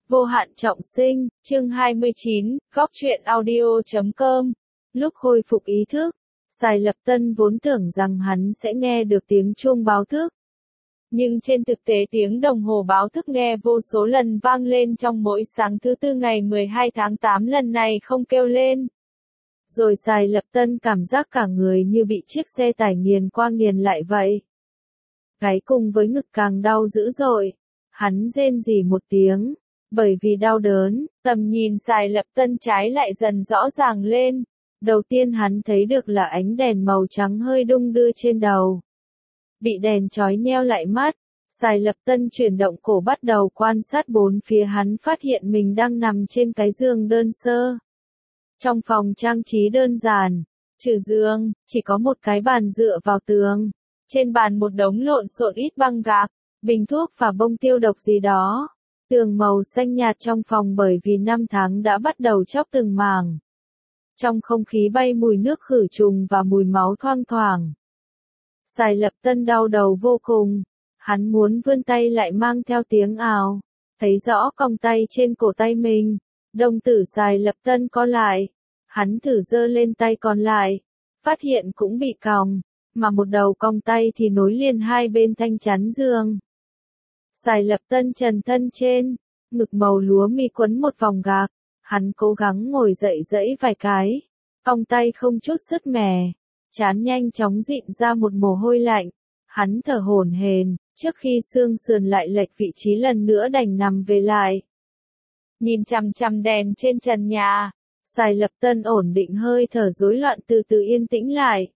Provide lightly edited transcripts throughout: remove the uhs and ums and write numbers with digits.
Vô hạn trọng sinh, chương 29, góc truyện audio.com. Lúc khôi phục ý thức, Sài Lập Tân vốn tưởng rằng hắn sẽ nghe được tiếng chuông báo thức. Nhưng trên thực tế tiếng đồng hồ báo thức nghe vô số lần vang lên trong mỗi sáng thứ tư ngày 12 tháng 8 lần này không kêu lên. Rồi Sài Lập Tân cảm giác cả người như bị chiếc xe tải nghiền qua nghiền lại vậy. Gáy cùng với ngực càng đau dữ dội. Hắn rên rỉ một tiếng. Bởi vì đau đớn, tầm nhìn Sài Lập Tân trái lại dần rõ ràng lên. Đầu tiên hắn thấy được là ánh đèn màu trắng hơi đung đưa trên đầu. Bị đèn chói nheo lại mắt, Sài Lập Tân chuyển động cổ bắt đầu quan sát bốn phía, hắn phát hiện mình đang nằm trên cái giường đơn sơ. Trong phòng trang trí đơn giản, trừ giường, chỉ có một cái bàn dựa vào tường. Trên bàn một đống lộn xộn ít băng gạc, bình thuốc và bông tiêu độc gì đó. Tường màu xanh nhạt trong phòng bởi vì năm tháng đã bắt đầu chóc từng mảng. Trong không khí bay mùi nước khử trùng và mùi máu thoang thoảng. Sài Lập Tân đau đầu vô cùng. Hắn muốn vươn tay lại mang theo tiếng ào. Thấy rõ còng tay trên cổ tay mình. Đồng tử Sài Lập Tân co lại. Hắn thử giơ lên tay còn lại. Phát hiện cũng bị còng. Mà một đầu còng tay thì nối liền hai bên thanh chắn giường. Sài Lập Tân trần thân trên, ngực màu lúa mi quấn một vòng gạc, hắn cố gắng ngồi dậy giãy vài cái, còng tay không chút sứt mẻ, trán nhanh chóng dịn ra một mồ hôi lạnh, hắn thở hổn hển, trước khi xương sườn lại lệch vị trí lần nữa đành nằm về lại. Nhìn chằm chằm đèn trên trần nhà, Sài Lập Tân ổn định hơi thở rối loạn từ từ yên tĩnh lại.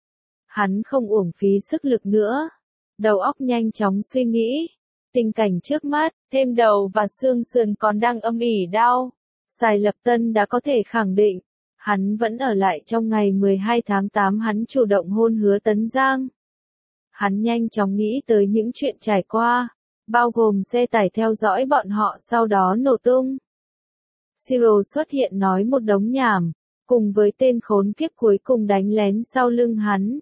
Hắn không uổng phí sức lực nữa, đầu óc nhanh chóng suy nghĩ. Tình cảnh trước mắt, thêm đầu và xương sườn còn đang âm ỉ đau. Sài Lập Tân đã có thể khẳng định, hắn vẫn ở lại trong ngày 12 tháng 8 hắn chủ động hôn Hứa Tấn Giang. Hắn nhanh chóng nghĩ tới những chuyện trải qua, bao gồm xe tải theo dõi bọn họ sau đó nổ tung. Siro xuất hiện nói một đống nhảm, cùng với tên khốn kiếp cuối cùng đánh lén sau lưng hắn.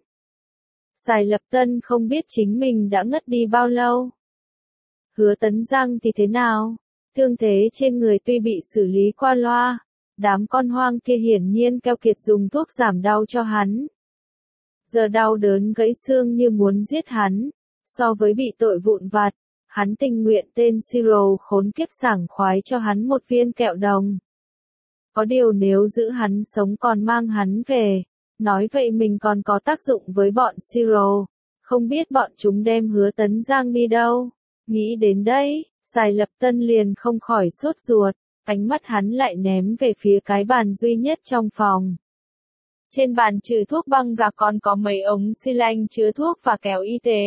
Sài Lập Tân không biết chính mình đã ngất đi bao lâu. Hứa Tấn Giang thì thế nào? Thương thế trên người tuy bị xử lý qua loa, đám con hoang kia hiển nhiên keo kiệt dùng thuốc giảm đau cho hắn. Giờ đau đớn gãy xương như muốn giết hắn, so với bị tội vụn vặt, hắn tình nguyện tên Siro khốn kiếp sảng khoái cho hắn một viên kẹo đồng. Có điều nếu giữ hắn sống còn mang hắn về, nói vậy mình còn có tác dụng với bọn Siro, không biết bọn chúng đem Hứa Tấn Giang đi đâu. Nghĩ đến đây, Sài Lập Tân liền không khỏi sốt ruột, ánh mắt hắn lại ném về phía cái bàn duy nhất trong phòng. Trên bàn trừ thuốc băng gạc còn có mấy ống xi lanh chứa thuốc và kéo y tế.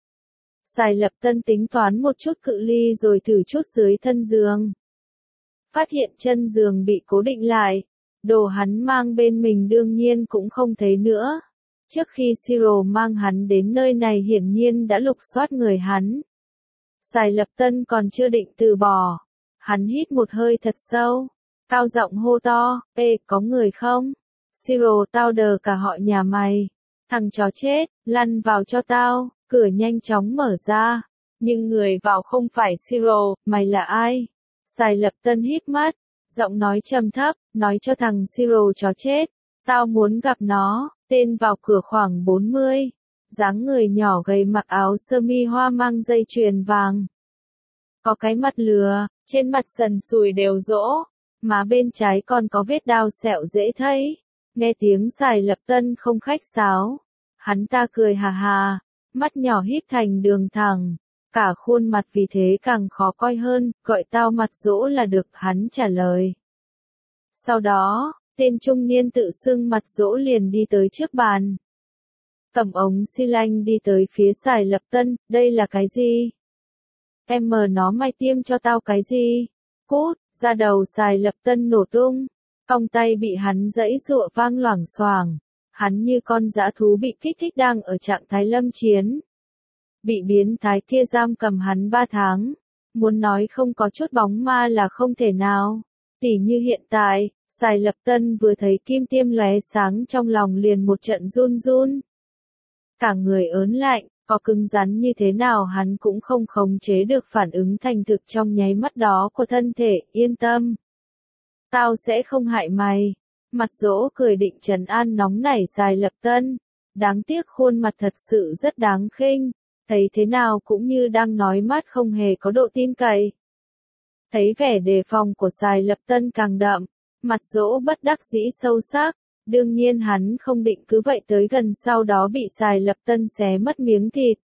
Sài Lập Tân tính toán một chút cự ly rồi thử chút dưới thân giường. Phát hiện chân giường bị cố định lại, đồ hắn mang bên mình đương nhiên cũng không thấy nữa. Trước khi Siro mang hắn đến nơi này hiển nhiên đã lục soát người hắn. Sài Lập Tân còn chưa định từ bỏ. Hắn hít một hơi thật sâu. Cao giọng hô to, ê, có người không? Siro, tao đờ cả họ nhà mày. Thằng chó chết, lăn vào cho tao. Cửa nhanh chóng mở ra. Nhưng người vào không phải Siro, mày là ai? Sài Lập Tân hít mắt. Giọng nói trầm thấp, nói cho thằng Siro chó chết. Tao muốn gặp nó. Tên vào cửa khoảng 40. Dáng người nhỏ gầy mặc áo sơ mi hoa mang dây chuyền vàng. Có cái mặt lừa, trên mặt sần sùi đều rỗ, má bên trái còn có vết đao sẹo dễ thấy. Nghe tiếng Sài Lập Tân không khách sáo. Hắn ta cười hà hà, mắt nhỏ híp thành đường thẳng. Cả khuôn mặt vì thế càng khó coi hơn, gọi tao mặt dỗ là được, hắn trả lời. Sau đó, tên trung niên tự xưng mặt dỗ liền đi tới trước bàn. Cầm ống xi lanh đi tới phía Sài Lập Tân, đây là cái gì? Em mờ nó mày tiêm cho tao cái gì? Cút, ra đầu Sài Lập Tân nổ tung. Còng tay bị hắn giãy giụa vang loảng xoảng. Hắn như con dã thú bị kích thích đang ở trạng thái lâm chiến. Bị biến thái kia giam cầm hắn 3 tháng. Muốn nói không có chút bóng ma là không thể nào. Tỉ như hiện tại, Sài Lập Tân vừa thấy kim tiêm lóe sáng trong lòng liền một trận run run. Cả người ớn lạnh, Có cứng rắn như thế nào hắn cũng không khống chế được phản ứng thành thực trong nháy mắt đó của thân thể, yên tâm. Tao sẽ không hại mày. Mặt dỗ cười định trấn an nóng nảy Sài Lập Tân. Đáng tiếc khuôn mặt thật sự rất đáng khinh, thấy thế nào cũng như đang nói mát không hề có độ tin cậy. Thấy vẻ đề phòng của Sài Lập Tân càng đậm, mặt dỗ bất đắc dĩ sâu sắc. Đương nhiên hắn không định cứ vậy tới gần sau đó bị Sài Lập Tân xé mất miếng thịt.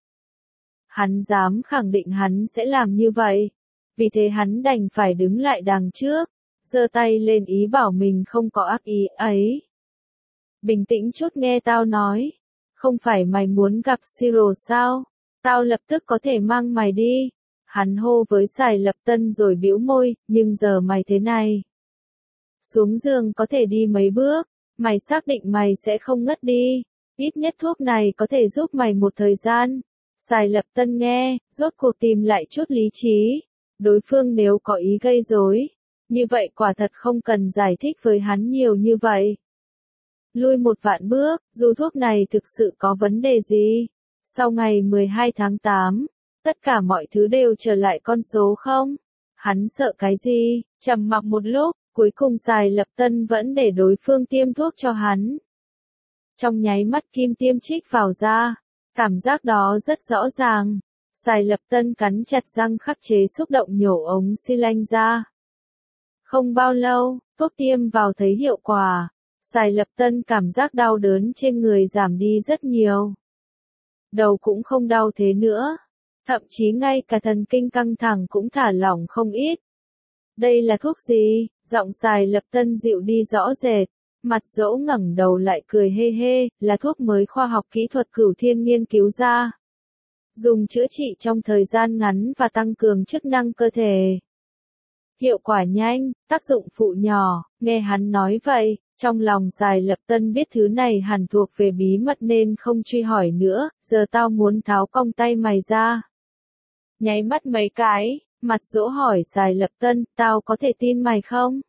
Hắn dám khẳng định hắn sẽ làm như vậy. Vì thế hắn đành phải đứng lại đằng trước, giơ tay lên ý bảo mình không có ác ý ấy. Bình tĩnh chút nghe tao nói. Không phải mày muốn gặp Siro sao? Tao lập tức có thể mang mày đi. Hắn hô với Sài Lập Tân rồi bĩu môi, nhưng giờ mày thế này. Xuống giường có thể đi mấy bước. Mày xác định mày sẽ không ngất đi, ít nhất thuốc này có thể giúp mày một thời gian. Sài Lập Tân nghe, rốt cuộc tìm lại chút lý trí. Đối phương nếu có ý gây rối, như vậy quả thật không cần giải thích với hắn nhiều như vậy. Lui một vạn bước, dù thuốc này thực sự có vấn đề gì. Sau ngày 12 tháng 8, tất cả mọi thứ đều trở lại con số không? Hắn sợ cái gì? Trầm mặc một lúc. Cuối cùng Sài Lập Tân vẫn để đối phương tiêm thuốc cho hắn. Trong nháy mắt kim tiêm chích vào da, cảm giác đó rất rõ ràng. Sài Lập Tân cắn chặt răng khắc chế xúc động nhổ ống xi lanh ra. Không bao lâu, thuốc tiêm vào thấy hiệu quả. Sài Lập Tân cảm giác đau đớn trên người giảm đi rất nhiều. Đầu cũng không đau thế nữa. Thậm chí ngay cả thần kinh căng thẳng cũng thả lỏng không ít. Đây là thuốc gì? Giọng Sài Lập Tân dịu đi rõ rệt. Mặt dỗ ngẩng đầu lại cười hê hê, là thuốc mới khoa học kỹ thuật Cửu Thiên nghiên cứu ra. Dùng chữa trị trong thời gian ngắn và tăng cường chức năng cơ thể. Hiệu quả nhanh, tác dụng phụ nhỏ, nghe hắn nói vậy, trong lòng Sài Lập Tân biết thứ này hẳn thuộc về bí mật nên không truy hỏi nữa, giờ tao muốn tháo cong tay mày ra. Nháy mắt mấy cái. Mặt dỗ hỏi Sài Lập Tân, tao có thể tin mày không?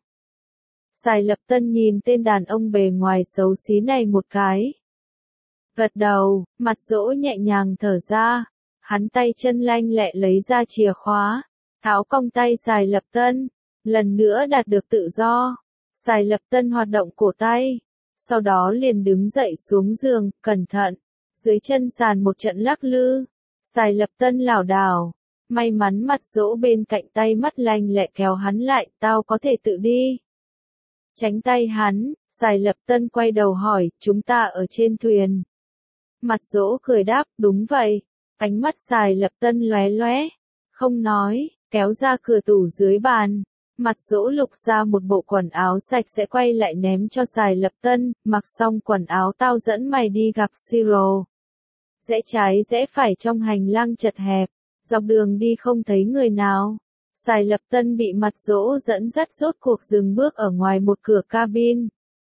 Sài Lập Tân nhìn tên đàn ông bề ngoài xấu xí này một cái. Gật đầu, mặt dỗ nhẹ nhàng thở ra. Hắn tay chân lanh lẹ lấy ra chìa khóa. Tháo cong tay Sài Lập Tân. Lần nữa đạt được tự do. Sài Lập Tân hoạt động cổ tay. Sau đó liền đứng dậy xuống giường, cẩn thận. Dưới chân sàn một trận lắc lư. Sài Lập Tân lảo đảo. May mắn mặt dỗ bên cạnh tay mắt lanh lẹ kéo hắn lại, tao có thể tự đi. Tránh tay hắn, Sài Lập Tân quay đầu hỏi, chúng ta ở trên thuyền. Mặt dỗ cười đáp, đúng vậy. Ánh mắt Sài Lập Tân lóe lóe, không nói, kéo ra cửa tủ dưới bàn. Mặt dỗ lục ra một bộ quần áo sạch sẽ quay lại ném cho Sài Lập Tân, mặc xong quần áo tao dẫn mày đi gặp Siro. Rẽ trái rẽ phải trong hành lang chật hẹp. Dọc đường đi không thấy người nào. Sài Lập Tân bị mặt dỗ dẫn dắt rốt cuộc dừng bước ở ngoài một cửa cabin.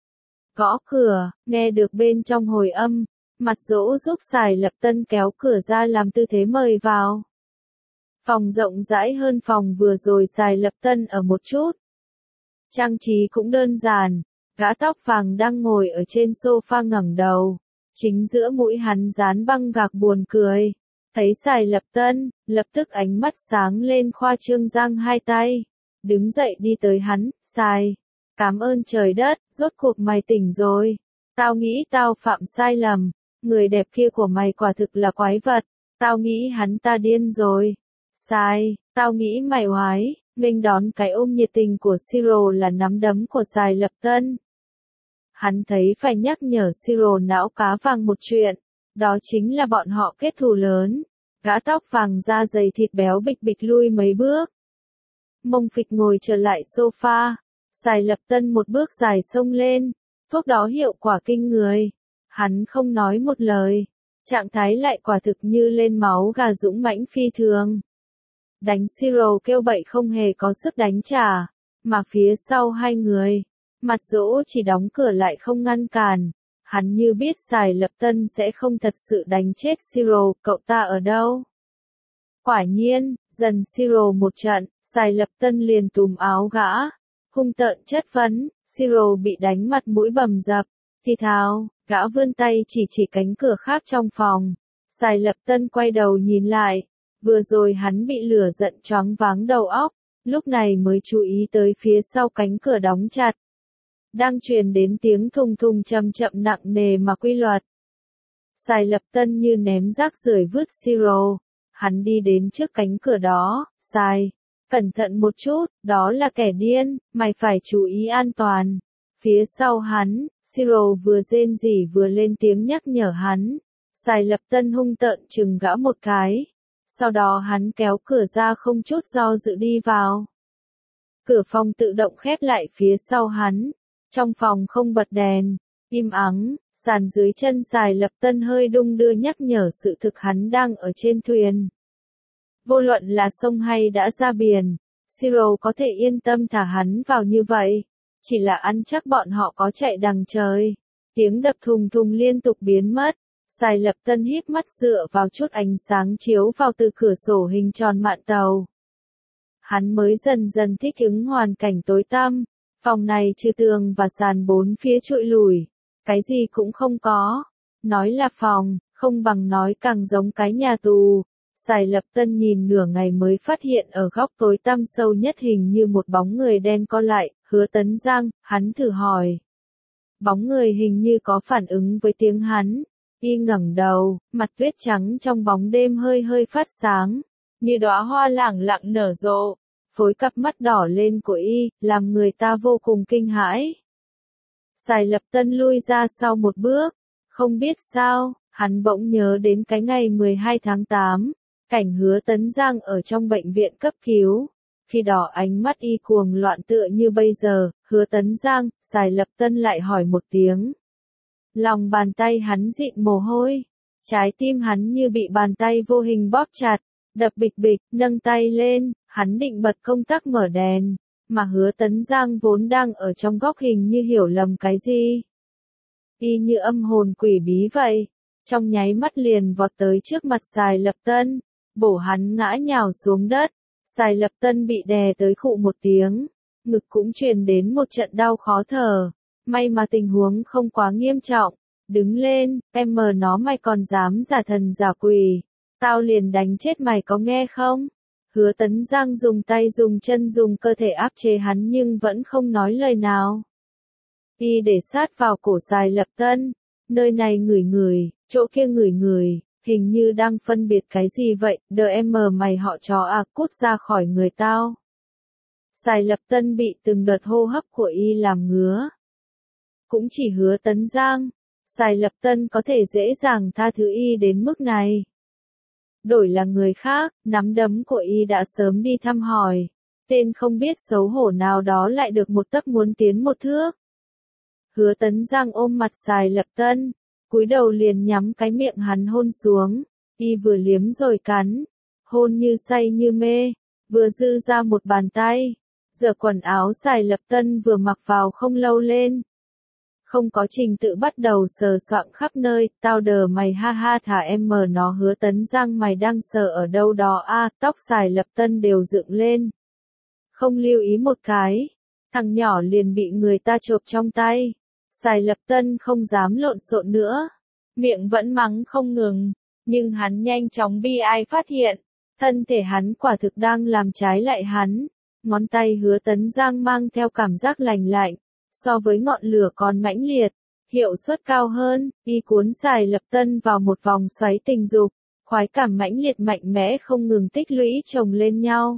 Gõ cửa, nghe được bên trong hồi âm. Mặt dỗ giúp Sài Lập Tân kéo cửa ra làm tư thế mời vào. Phòng rộng rãi hơn phòng vừa rồi Sài Lập Tân ở một chút. Trang trí cũng đơn giản. Gã tóc vàng đang ngồi ở trên sofa ngẩng đầu. Chính giữa mũi hắn dán băng gạc buồn cười. Thấy Sài Lập Tân, lập tức ánh mắt sáng lên khoa trương giang hai tay. Đứng dậy đi tới hắn, Sài. Cảm ơn trời đất, rốt cuộc mày tỉnh rồi. Tao nghĩ tao phạm sai lầm. Người đẹp kia của mày quả thực là quái vật. Tao nghĩ hắn ta điên rồi. Sài, tao nghĩ mày oái. Nghênh đón cái ôm nhiệt tình của Siro là nắm đấm của Sài Lập Tân. Hắn thấy phải nhắc nhở Siro não cá vàng một chuyện. Đó chính là bọn họ kết thù lớn. Gã tóc vàng da dày thịt béo bịch bịch lui mấy bước. Mông phịch ngồi trở lại sofa. Sài Lập Tân một bước dài xông lên. Thuốc đó hiệu quả kinh người. Hắn không nói một lời. Trạng thái lại quả thực như lên máu gà dũng mãnh phi thường. Đánh Siro kêu bậy không hề có sức đánh trả. Mà phía sau hai người. Mặt dỗ chỉ đóng cửa lại không ngăn cản. Hắn như biết Sài Lập Tân sẽ không thật sự đánh chết Siro, cậu ta ở đâu? Quả nhiên, dần Siro một trận, Sài Lập Tân liền túm áo gã. Hung tợn chất vấn, Siro bị đánh mặt mũi bầm dập. Thì thào, gã vươn tay chỉ cánh cửa khác trong phòng. Sài Lập Tân quay đầu nhìn lại, vừa rồi hắn bị lửa giận choáng váng đầu óc, lúc này mới chú ý tới phía sau cánh cửa đóng chặt. Đang truyền đến tiếng thùng thùng chậm chậm nặng nề mà quy luật. Sài Lập Tân như ném rác rưởi vứt siro, hắn đi đến trước cánh cửa đó, Sài, cẩn thận một chút, đó là kẻ điên, mày phải chú ý an toàn. Phía sau hắn, siro vừa rên rỉ vừa lên tiếng nhắc nhở hắn. Sài Lập Tân hung tợn chừng gã một cái. Sau đó hắn kéo cửa ra không chút do dự đi vào. Cửa phòng tự động khép lại phía sau hắn. Trong phòng không bật đèn, im ắng, sàn dưới chân Sài Lập Tân hơi đung đưa nhắc nhở sự thực hắn đang ở trên thuyền. Vô luận là sông hay đã ra biển, Siro có thể yên tâm thả hắn vào như vậy. Chỉ là ăn chắc bọn họ có chạy đằng trời. Tiếng đập thùng thùng liên tục biến mất. Sài Lập Tân híp mắt dựa vào chút ánh sáng chiếu vào từ cửa sổ hình tròn mạn tàu. Hắn mới dần dần thích ứng hoàn cảnh tối tăm. Phòng này trừ tường và sàn bốn phía trụi lủi. Cái gì cũng không có. Nói là phòng, không bằng nói càng giống cái nhà tù. Sài Lập Tân nhìn nửa ngày mới phát hiện ở góc tối tăm sâu nhất hình như một bóng người đen co lại, Hứa Tấn Giang, hắn thử hỏi. Bóng người hình như có phản ứng với tiếng hắn. Y ngẩng đầu, mặt tuyết trắng trong bóng đêm hơi hơi phát sáng, như đóa hoa lẳng lặng nở rộ. Phối cặp mắt đỏ lên của Y, làm người ta vô cùng kinh hãi. Sài Lập Tân lui ra sau một bước, không biết sao, hắn bỗng nhớ đến cái ngày 12 tháng 8, cảnh Hứa Tấn Giang ở trong bệnh viện cấp cứu. Khi đó ánh mắt Y cuồng loạn tựa như bây giờ, Hứa Tấn Giang, Sài Lập Tân lại hỏi một tiếng. Lòng bàn tay hắn dịn mồ hôi, trái tim hắn như bị bàn tay vô hình bóp chặt, đập bịch bịch, nâng tay lên, hắn định bật công tắc mở đèn, mà Hứa Tấn Giang vốn đang ở trong góc hình như hiểu lầm cái gì. Y như âm hồn quỷ bí vậy, trong nháy mắt liền vọt tới trước mặt Sài Lập Tân, bổ hắn ngã nhào xuống đất. Sài Lập Tân bị đè tới khụ một tiếng, ngực cũng truyền đến một trận đau khó thở. May mà tình huống không quá nghiêm trọng. Đứng lên, em mờ nó mày còn dám giả thần giả quỷ. Tao liền đánh chết mày có nghe không? Hứa Tấn Giang dùng tay dùng chân dùng cơ thể áp chế hắn nhưng vẫn không nói lời nào. Y để sát vào cổ Sài Lập Tân. Nơi này ngửi ngửi, chỗ kia ngửi ngửi, hình như đang phân biệt cái gì vậy, đờ em mờ mày họ chó à, cút ra khỏi người tao. Sài Lập Tân bị từng đợt hô hấp của Y làm ngứa. Cũng chỉ Hứa Tấn Giang, Sài Lập Tân có thể dễ dàng tha thứ Y đến mức này. Đổi là người khác, nắm đấm của Y đã sớm đi thăm hỏi. Tên không biết xấu hổ nào đó lại được một tấc muốn tiến một thước. Hứa Tấn Giang ôm mặt Sài Lập Tân, cúi đầu liền nhắm cái miệng hắn hôn xuống. Y vừa liếm rồi cắn, hôn như say như mê, vừa dư ra một bàn tay. Giờ quần áo Sài Lập Tân vừa mặc vào không lâu lên. Không có trình tự bắt đầu sờ soạng khắp nơi, tao đờ mày ha ha thả em mờ nó. Hứa Tấn Giang mày đang sờ ở đâu đó a? Tóc Sài Lập Tân đều dựng lên. Không lưu ý một cái, thằng nhỏ liền bị người ta chộp trong tay. Sài Lập Tân không dám lộn xộn nữa, miệng vẫn mắng không ngừng, nhưng hắn nhanh chóng bi ai phát hiện, thân thể hắn quả thực đang làm trái lại hắn. Ngón tay Hứa Tấn Giang mang theo cảm giác lành lạnh, so với ngọn lửa còn mãnh liệt, hiệu suất cao hơn. Y cuốn Sài Lập Tân vào một vòng xoáy tình dục, khoái cảm mãnh liệt mạnh mẽ không ngừng tích lũy chồng lên nhau.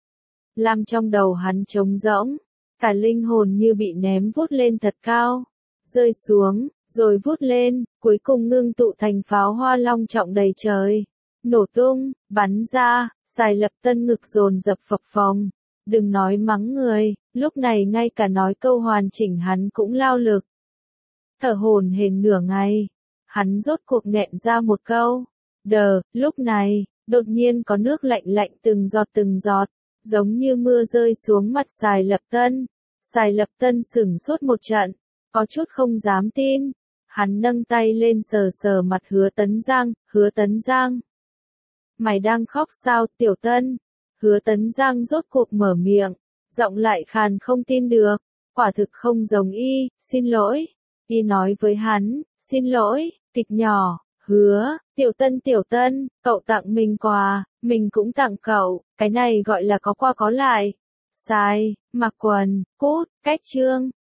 Làm trong đầu hắn trống rỗng, cả linh hồn như bị ném vút lên thật cao, rơi xuống, rồi vút lên, cuối cùng ngưng tụ thành pháo hoa long trọng đầy trời. Nổ tung, bắn ra, Sài Lập Tân ngực dồn dập phập phồng. Đừng nói mắng người, lúc này ngay cả nói câu hoàn chỉnh hắn cũng lao lực. Thở hổn hển nửa ngày, hắn rốt cuộc nghẹn ra một câu. Đờ, lúc này, đột nhiên có nước lạnh lạnh từng giọt, giống như mưa rơi xuống mặt Sài Lập Tân. Sài Lập Tân sửng sốt một trận, có chút không dám tin. Hắn nâng tay lên sờ sờ mặt Hứa Tấn Giang, Hứa Tấn Giang. Mày đang khóc sao, Tiểu Tân? Hứa Tấn Giang rốt cuộc mở miệng, giọng lại khàn không tin được, quả thực không giống Y, xin lỗi. Y nói với hắn, xin lỗi, kịch nhỏ, Hứa, Tiểu Tân, cậu tặng mình quà, mình cũng tặng cậu, cái này gọi là có qua có lại. Sai, mặc quần, cút, cách chương.